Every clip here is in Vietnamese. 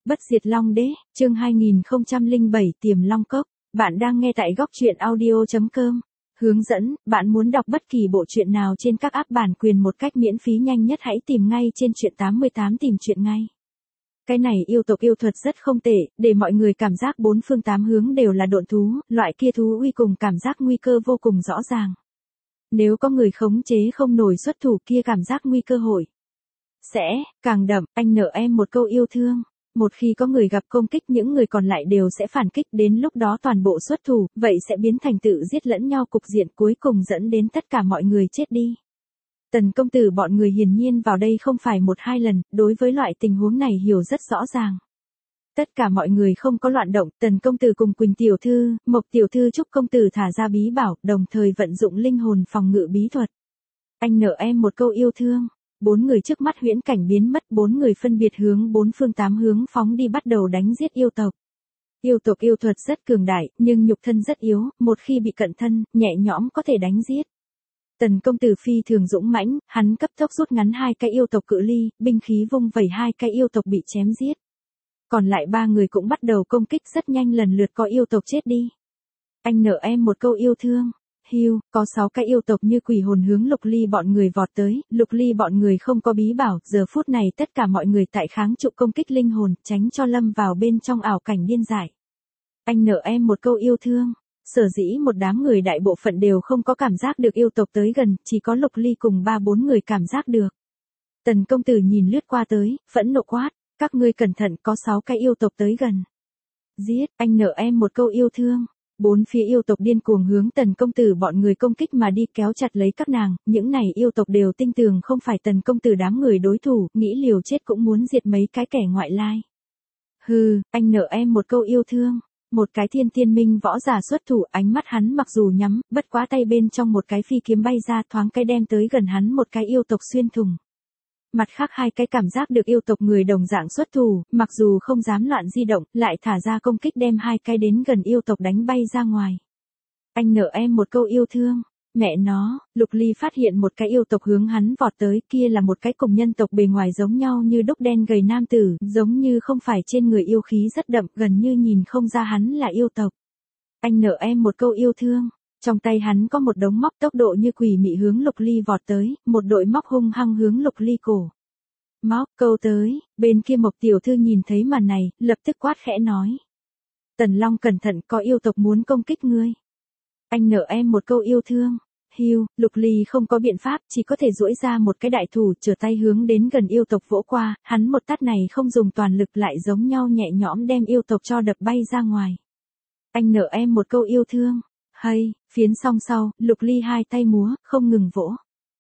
Bất diệt Long Đế, chương 2007 Tiềm Long Cốc. Bạn đang nghe tại góc truyện audio.com. Hướng dẫn, bạn muốn đọc bất kỳ bộ truyện nào trên các app bản quyền một cách miễn phí nhanh nhất hãy tìm ngay trên truyện 88 tìm truyện ngay. Cái này yêu tộc yêu thuật rất không tệ, để mọi người cảm giác bốn phương tám hướng đều là độn thú, loại kia thú uy cùng cảm giác nguy cơ vô cùng rõ ràng. Nếu có người khống chế không nổi xuất thủ kia cảm giác nguy cơ hội sẽ càng đậm. Anh nợ em một câu yêu thương. Một khi có người gặp công kích những người còn lại đều sẽ phản kích, đến lúc đó toàn bộ xuất thủ, vậy sẽ biến thành tự giết lẫn nhau cục diện cuối cùng dẫn đến tất cả mọi người chết đi. Tần công tử bọn người hiển nhiên vào đây không phải một hai lần, đối với loại tình huống này hiểu rất rõ ràng. Tất cả mọi người không có loạn động, Tần công tử cùng Quỳnh tiểu thư, Mộc tiểu thư chúc công tử thả ra bí bảo, đồng thời vận dụng linh hồn phòng ngự bí thuật. Anh nợ em một câu yêu thương. Bốn người trước mắt huyễn cảnh biến mất, bốn người phân biệt hướng bốn phương tám hướng phóng đi bắt đầu đánh giết yêu tộc. Yêu tộc yêu thuật rất cường đại, nhưng nhục thân rất yếu, một khi bị cận thân, nhẹ nhõm có thể đánh giết. Tần công tử phi thường dũng mãnh, hắn cấp tốc rút ngắn hai cái yêu tộc cự ly, binh khí vung vẩy hai cái yêu tộc bị chém giết. Còn lại ba người cũng bắt đầu công kích rất nhanh lần lượt có yêu tộc chết đi. Anh nợ em một câu yêu thương. Hưu, có 6 cái yêu tộc như quỷ hồn hướng Lục Ly bọn người vọt tới, Lục Ly bọn người không có bí bảo, giờ phút này tất cả mọi người tại kháng trụ công kích linh hồn, tránh cho lâm vào bên trong ảo cảnh điên dại. Anh nợ em một câu yêu thương. Sở dĩ một đám người đại bộ phận đều không có cảm giác được yêu tộc tới gần, chỉ có Lục Ly cùng 3-4 người cảm giác được. Tần công tử nhìn lướt qua tới, phẫn nộ quát, các ngươi cẩn thận có 6 cái yêu tộc tới gần. Giết, anh nợ em một câu yêu thương. Bốn phía yêu tộc điên cuồng hướng Tần công tử bọn người công kích mà đi kéo chặt lấy các nàng, những này yêu tộc đều tinh tường không phải Tần công tử đám người đối thủ, nghĩ liều chết cũng muốn diệt mấy cái kẻ ngoại lai. Hừ, anh nợ em một câu yêu thương. Một cái thiên tiên minh võ giả xuất thủ, ánh mắt hắn mặc dù nhắm, bất quá tay bên trong một cái phi kiếm bay ra thoáng cái đem tới gần hắn một cái yêu tộc xuyên thủng. Mặt khác hai cái cảm giác được yêu tộc người đồng dạng xuất thủ, mặc dù không dám loạn di động, lại thả ra công kích đem hai cái đến gần yêu tộc đánh bay ra ngoài. Anh nợ em một câu yêu thương. Mẹ nó, Lục Ly phát hiện một cái yêu tộc hướng hắn vọt tới, kia là một cái cùng nhân tộc bề ngoài giống nhau như đúc đen gầy nam tử, giống như không phải trên người yêu khí rất đậm, gần như nhìn không ra hắn là yêu tộc. Anh nợ em một câu yêu thương. Trong tay hắn có một đống móc tốc độ như quỷ mị hướng Lục Ly vọt tới, một đội móc hung hăng hướng Lục Ly cổ. Móc, câu tới, bên kia Mộc tiểu thư nhìn thấy màn này, lập tức quát khẽ nói. Tần Long cẩn thận, có yêu tộc muốn công kích ngươi. Anh nợ em một câu yêu thương. Hưu, Lục Ly không có biện pháp, chỉ có thể duỗi ra một cái đại thủ, trở tay hướng đến gần yêu tộc vỗ qua, hắn một tát này không dùng toàn lực lại giống nhau nhẹ nhõm đem yêu tộc cho đập bay ra ngoài. Anh nợ em một câu yêu thương. Hay, phiến xong sau, Lục Ly hai tay múa, không ngừng vỗ.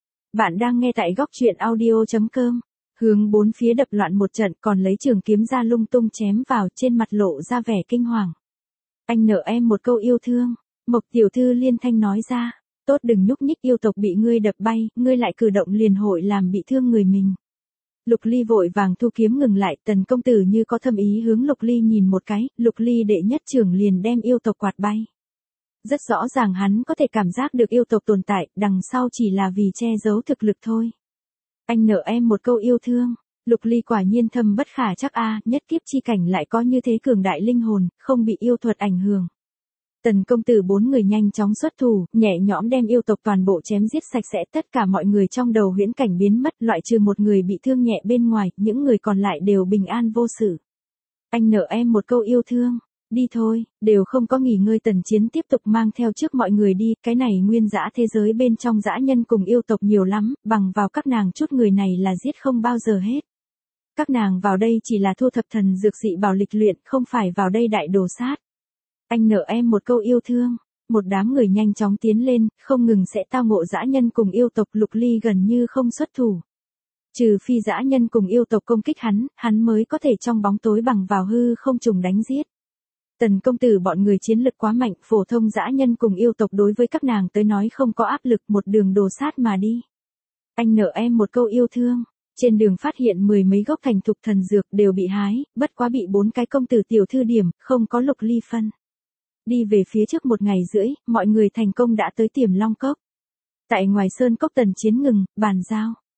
Bạn đang nghe tại góc truyện audio.com. Hướng bốn phía đập loạn một trận, còn lấy trường kiếm ra lung tung chém vào, trên mặt lộ ra vẻ kinh hoàng. Anh nợ em một câu yêu thương. Mộc tiểu thư liên thanh nói ra, tốt đừng nhúc nhích, yêu tộc bị ngươi đập bay, ngươi lại cử động liền hội làm bị thương người mình. Lục Ly vội vàng thu kiếm ngừng lại, Tần công tử như có thâm ý hướng Lục Ly nhìn một cái, Lục Ly đệ nhất trưởng liền đem yêu tộc quạt bay. Rất rõ ràng hắn có thể cảm giác được yêu tộc tồn tại, đằng sau chỉ là vì che giấu thực lực thôi. Anh nợ em một câu yêu thương. Lục Ly quả nhiên thâm bất khả chắc a, nhất kiếp chi cảnh lại có như thế cường đại linh hồn, không bị yêu thuật ảnh hưởng. Tần công tử bốn người nhanh chóng xuất thủ, nhẹ nhõm đem yêu tộc toàn bộ chém giết sạch sẽ, tất cả mọi người trong đầu huyễn cảnh biến mất, loại trừ một người bị thương nhẹ bên ngoài, những người còn lại đều bình an vô sự. Anh nợ em một câu yêu thương. Đi thôi, đều không có nghỉ ngơi. Tần Chiến tiếp tục mang theo trước mọi người đi, cái này nguyên dã thế giới bên trong dã nhân cùng yêu tộc nhiều lắm, bằng vào các nàng chút người này là giết không bao giờ hết. Các nàng vào đây chỉ là thu thập thần dược dị bảo lịch luyện, không phải vào đây đại đồ sát. Anh nợ em một câu yêu thương. Một đám người nhanh chóng tiến lên, không ngừng sẽ tao ngộ dã nhân cùng yêu tộc. Lục Ly gần như không xuất thủ. Trừ phi dã nhân cùng yêu tộc công kích hắn mới có thể trong bóng tối bằng vào hư không trùng đánh giết. Tần công tử bọn người chiến lực quá mạnh, phổ thông dã nhân cùng yêu tộc đối với các nàng tới nói không có áp lực, một đường đồ sát mà đi. Anh nợ em một câu yêu thương. Trên đường phát hiện 10 mấy gốc thành thục thần dược đều bị hái, bất quá bị 4 cái công tử tiểu thư điểm, không có Lục Ly phân. Đi về phía trước 1 ngày rưỡi, mọi người thành công đã tới Tiềm Long Cốc. Tại ngoài sơn cốc Tần Chiến ngừng, bàn giao.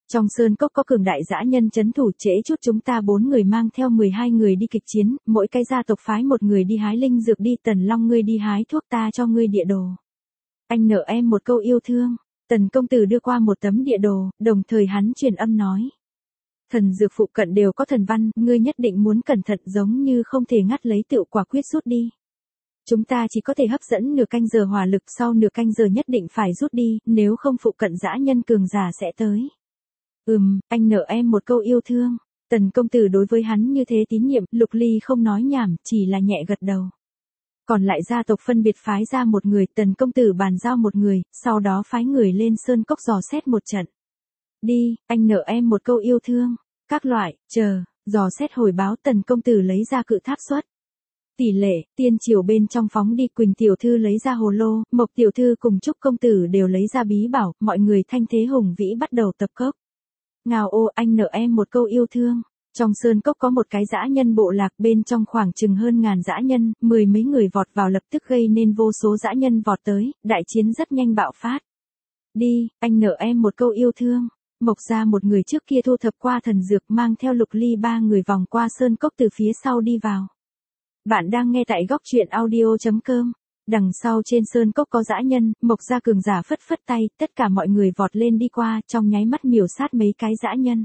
Trong sơn cốc có cường đại dã nhân trấn thủ, trễ chút chúng ta 4 người mang theo 12 người đi kịch chiến, mỗi cái gia tộc phái một người đi hái linh dược đi, Tần Long ngươi đi hái thuốc, ta cho ngươi địa đồ. Anh nợ em một câu yêu thương. Tần công tử đưa qua một tấm địa đồ, đồng thời hắn truyền âm nói. Thần dược phụ cận đều có thần văn, ngươi nhất định muốn cẩn thận, giống như không thể ngắt lấy tựu quả quyết rút đi. Chúng ta chỉ có thể hấp dẫn nửa canh giờ hỏa lực, sau nửa canh giờ nhất định phải rút đi, nếu không phụ cận dã nhân cường giả sẽ tới. Anh nợ em một câu yêu thương. Tần công tử đối với hắn như thế tín nhiệm, Lục Ly không nói nhảm, chỉ là nhẹ gật đầu. Còn lại gia tộc phân biệt phái ra một người, Tần công tử bàn giao một người, sau đó phái người lên sơn cốc dò xét một trận. Đi, anh nợ em một câu yêu thương. Các loại, dò xét hồi báo, Tần công tử lấy ra cự tháp xuất. Tỷ lệ, tiên triều bên trong phóng đi, Quỳnh tiểu thư lấy ra hồ lô, Mộc tiểu thư cùng Trúc công tử đều lấy ra bí bảo, mọi người thanh thế hùng vĩ bắt đầu tập cốc. Ngào ô, anh nợ em một câu yêu thương. Trong sơn cốc có một cái dã nhân bộ lạc, bên trong khoảng chừng hơn ngàn dã nhân, 10 mấy người vọt vào lập tức gây nên vô số dã nhân vọt tới, đại chiến rất nhanh bạo phát. Đi, anh nợ em một câu yêu thương. Mộc ra một người trước kia thu thập qua thần dược, mang theo Lục Ly 3 người vòng qua sơn cốc từ phía sau đi vào. Bạn đang nghe tại góc truyện audio.com. Đằng sau trên sơn cốc có dã nhân, Mộc ra cường giả phất phất tay, tất cả mọi người vọt lên đi qua, trong nháy mắt miểu sát mấy cái dã nhân.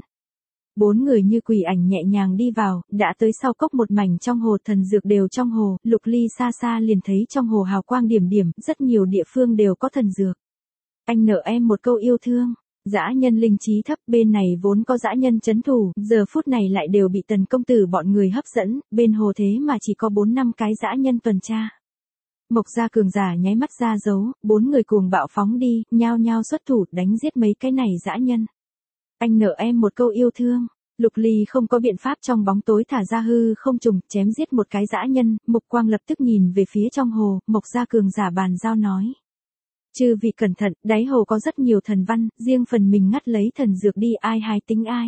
4 người như quỷ ảnh nhẹ nhàng đi vào, đã tới sau cốc một mảnh trong hồ, thần dược đều trong hồ, Lục Ly xa xa liền thấy trong hồ hào quang điểm điểm, rất nhiều địa phương đều có thần dược. Anh nợ em một câu yêu thương. Dã nhân linh trí thấp, bên này vốn có dã nhân trấn thủ, giờ phút này lại đều bị Tần công tử bọn người hấp dẫn, bên hồ thế mà chỉ có 4-5 cái dã nhân tuần tra. Mộc gia cường giả nháy mắt ra dấu, 4 người cuồng bạo phóng đi, nhao nhao xuất thủ, đánh giết mấy cái này dã nhân. Anh nợ em một câu yêu thương. Lục Ly không có biện pháp, trong bóng tối thả ra hư không trùng, chém giết một cái dã nhân, mục quang lập tức nhìn về phía trong hồ, Mộc gia cường giả bàn giao nói. Chư vị cẩn thận, đáy hồ có rất nhiều thần văn, riêng phần mình ngắt lấy thần dược đi, ai hái tính ai.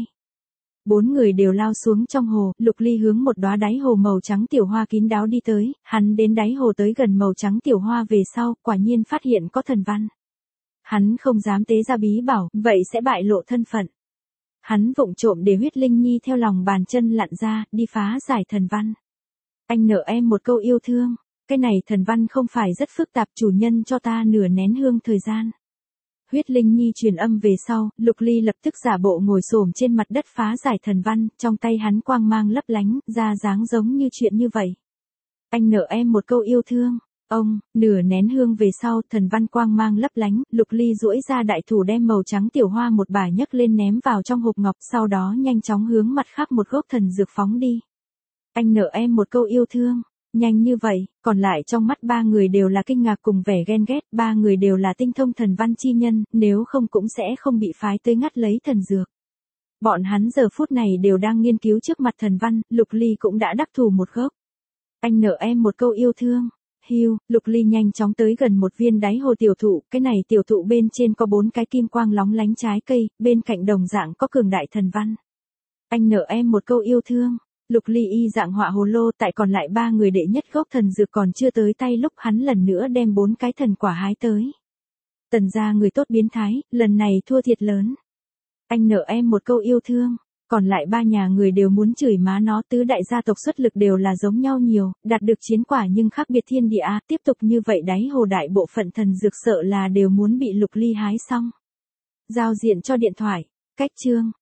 4 người đều lao xuống trong hồ, Lục Ly hướng một đóa đáy hồ màu trắng tiểu hoa kín đáo đi tới, hắn đến đáy hồ tới gần màu trắng tiểu hoa về sau, quả nhiên phát hiện có thần văn. Hắn không dám tế ra bí bảo, vậy sẽ bại lộ thân phận. Hắn vụng trộm để huyết linh nhi theo lòng bàn chân lặn ra, đi phá giải thần văn. Anh nợ em một câu yêu thương. Cái này thần văn không phải rất phức tạp, chủ nhân cho ta nửa nén hương thời gian. Huyết linh nhi truyền âm về sau, Lục Ly lập tức giả bộ ngồi xổm trên mặt đất phá giải thần văn, trong tay hắn quang mang lấp lánh, ra dáng giống như chuyện như vậy. Anh nợ em một câu yêu thương. Nửa nén hương về sau, thần văn quang mang lấp lánh, Lục Ly duỗi ra đại thủ đem màu trắng tiểu hoa một bả nhấc lên ném vào trong hộp ngọc, sau đó nhanh chóng hướng mặt khác một gốc thần dược phóng đi. Anh nợ em một câu yêu thương. Nhanh như vậy, còn lại trong mắt 3 người đều là kinh ngạc cùng vẻ ghen ghét, 3 người đều là tinh thông thần văn chi nhân, nếu không cũng sẽ không bị phái tới ngắt lấy thần dược. Bọn hắn giờ phút này đều đang nghiên cứu trước mặt thần văn, Lục Ly cũng đã đắc thủ một gốc. Anh nợ em một câu yêu thương. Lục Ly nhanh chóng tới gần một viên đáy hồ tiểu thụ, cái này tiểu thụ bên trên có 4 cái kim quang lóng lánh trái cây, bên cạnh đồng dạng có cường đại thần văn. Anh nợ em một câu yêu thương. Lục Ly y dạng họa hồ lô, tại còn lại 3 người đệ nhất gốc thần dược còn chưa tới tay lúc hắn lần nữa đem 4 cái thần quả hái tới. Tần gia người tốt biến thái, lần này thua thiệt lớn. Anh nợ em một câu yêu thương. Còn lại 3 nhà người đều muốn chửi má nó, tứ đại gia tộc xuất lực đều là giống nhau nhiều, đạt được chiến quả nhưng khác biệt thiên địa, tiếp tục như vậy đáy hồ đại bộ phận thần dược sợ là đều muốn bị Lục Ly hái xong. Giao diện cho điện thoại. Cách chương.